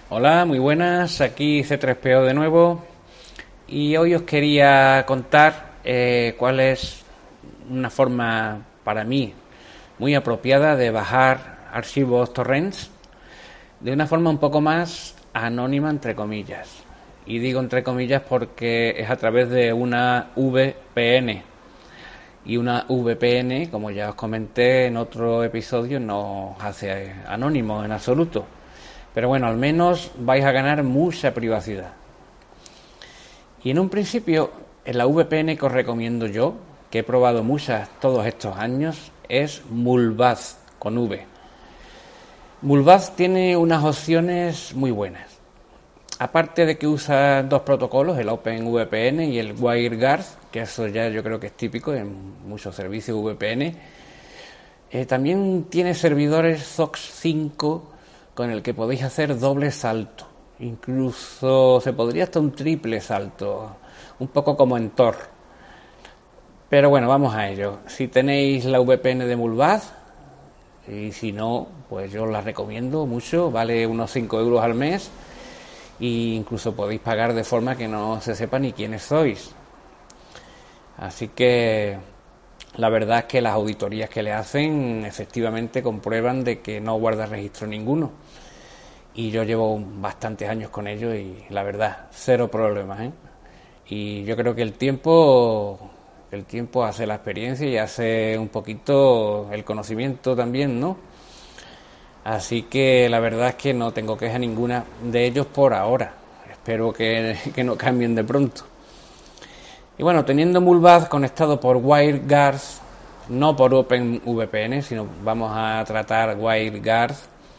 Hola, muy buenas, aquí C3PO de nuevo y hoy os quería contar cuál es una forma para mí muy apropiada de bajar archivos torrents de una forma un poco más anónima entre comillas. Y digo entre comillas porque es a través de una VPN. Y una VPN, como ya os comenté en otro episodio, no os hace anónimo en absoluto. Pero bueno, al menos vais a ganar mucha privacidad. Y en un principio, en la VPN que os recomiendo yo, que he probado muchas todos estos años, es Mulbaz, con V. Mulbaz tiene unas opciones muy buenas. Aparte de que usa dos protocolos, el OpenVPN y el WireGuard, que eso ya yo creo que es típico en muchos servicios VPN, también tiene servidores SOX 5 con el que podéis hacer doble salto. Incluso se podría hasta un triple salto, un poco como en Tor. Pero bueno, vamos a ello. Si tenéis la VPN de Mulbaz, y si no, pues yo la recomiendo mucho, vale unos 5 euros al mes, e incluso podéis pagar de forma que no se sepa ni quiénes sois. Así que la verdad es que las auditorías que le hacen efectivamente comprueban de que no guarda registro ninguno. Y yo llevo bastantes años con ello y la verdad, cero problemas, ¿eh? Y yo creo que el tiempo hace la experiencia y hace un poquito el conocimiento también, ¿no? Así que la verdad es que no tengo queja ninguna de ellos por ahora. Espero que no cambien de pronto. Y bueno, teniendo Mulbaz conectado por WireGuard, no por OpenVPN, sino vamos a tratar WireGuard,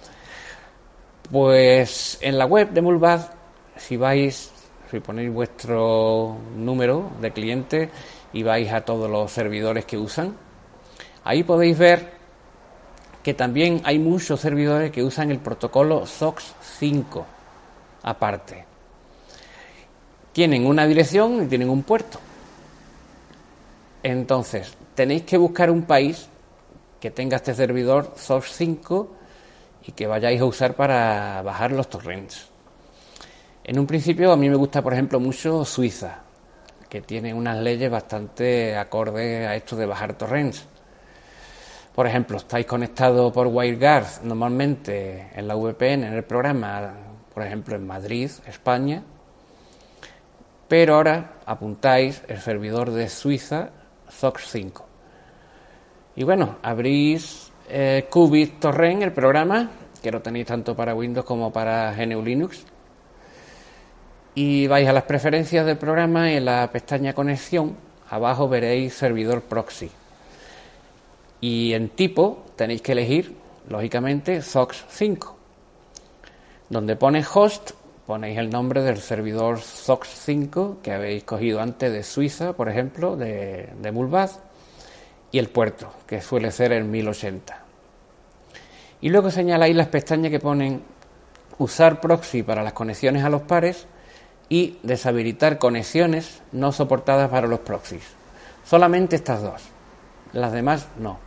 pues en la web de Mulbaz, si ponéis vuestro número de cliente y vais a todos los servidores que usan, ahí podéis ver que también hay muchos servidores que usan el protocolo SOX 5 aparte. Tienen una dirección y tienen un puerto. Entonces, tenéis que buscar un país que tenga este servidor SOX 5 y que vayáis a usar para bajar los torrents. En un principio a mí me gusta, por ejemplo, mucho Suiza, que tiene unas leyes bastante acordes a esto de bajar torrents. Por ejemplo, estáis conectados por WireGuard normalmente en la VPN, en el programa, por ejemplo, en Madrid, España, pero ahora apuntáis el servidor de Suiza SOX 5. Y bueno, abrís Qubit Torrent, el programa, que lo tenéis tanto para Windows como para GNU Linux, y vais a las preferencias del programa y en la pestaña conexión, abajo veréis servidor proxy. Y en tipo tenéis que elegir, lógicamente, SOX 5. Donde pone host, ponéis el nombre del servidor SOX 5 que habéis cogido antes de Suiza, por ejemplo, de Mulbaz, y el puerto, que suele ser el 1080. Y luego señaláis las pestañas que ponen usar proxy para las conexiones a los pares y deshabilitar conexiones no soportadas para los proxies. Solamente estas dos, las demás no.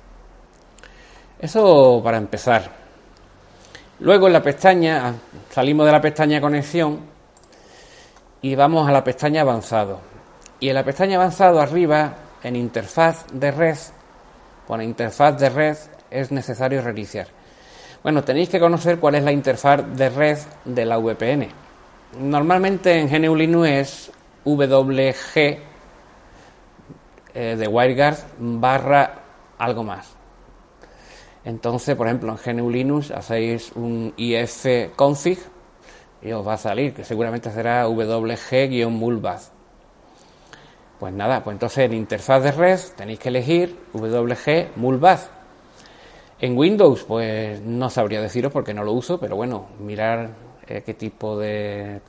Eso para empezar. Luego en la pestaña, salimos de la pestaña conexión y vamos a la pestaña avanzado. Y en la pestaña avanzado arriba, en interfaz de red, pone interfaz de red, es necesario reiniciar. Bueno, tenéis que conocer cuál es la interfaz de red de la VPN. Normalmente en GNU Linux es WG de WireGuard / algo más. Entonces, por ejemplo, en GNU Linux hacéis un ifconfig y os va a salir, que seguramente será WG-Mulbaz. Pues nada, pues entonces en interfaz de red tenéis que elegir WG-Mulbaz. En Windows, pues no sabría deciros porque no lo uso, pero bueno, mirar qué tipo de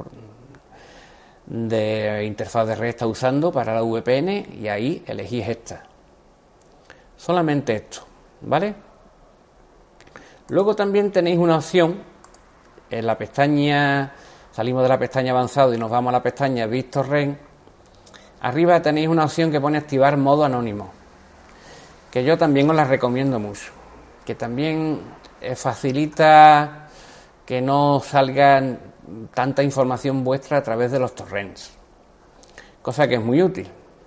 interfaz de red está usando para la VPN y ahí elegís esta. Solamente esto, ¿vale? Luego también tenéis una opción en la pestaña, salimos de la pestaña avanzado y nos vamos a la pestaña BitTorrent. Arriba tenéis una opción que pone activar modo anónimo, que yo también os la recomiendo mucho, que también facilita que no salga tanta información vuestra a través de los torrents, cosa que es muy útil.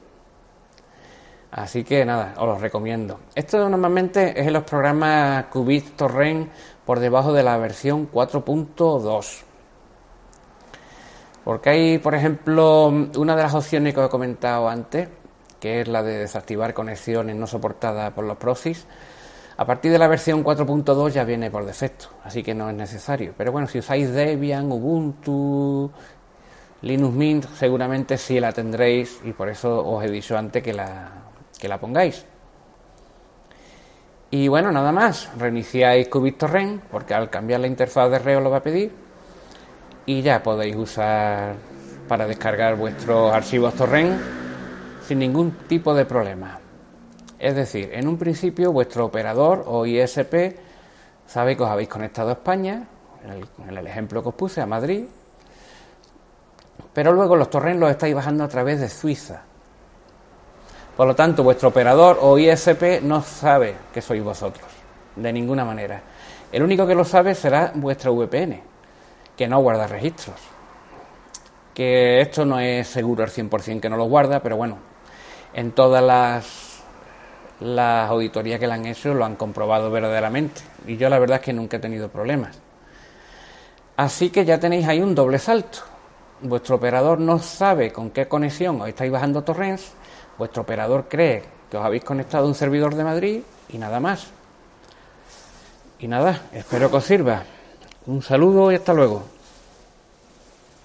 Así que nada, os lo recomiendo. Esto normalmente es en los programas QBitTorrent por debajo de la versión 4.2. Porque hay, por ejemplo, una de las opciones que os he comentado antes, que es la de desactivar conexiones no soportadas por los proxies. A partir de la versión 4.2 ya viene por defecto, así que no es necesario. Pero bueno, si usáis Debian, Ubuntu, Linux Mint, seguramente sí la tendréis y por eso os he dicho antes que la pongáis. Y bueno, nada más, reiniciáis QBitTorrent, porque al cambiar la interfaz de red os lo va a pedir, y ya podéis usar para descargar vuestros archivos torrent sin ningún tipo de problema. Es decir, en un principio vuestro operador o ISP sabe que os habéis conectado a España, en el ejemplo que os puse, a Madrid, pero luego los torrents los estáis bajando a través de Suiza. Por lo tanto, vuestro operador o ISP no sabe que sois vosotros, de ninguna manera. El único que lo sabe será vuestra VPN, que no guarda registros. Que esto no es seguro al 100% que no los guarda, pero bueno, en todas las auditorías que le han hecho lo han comprobado verdaderamente. Y yo la verdad es que nunca he tenido problemas. Así que ya tenéis ahí un doble salto. Vuestro operador no sabe con qué conexión os estáis bajando torrents. Vuestro operador cree que os habéis conectado a un servidor de Madrid y nada más. Y nada, espero que os sirva. Un saludo y hasta luego.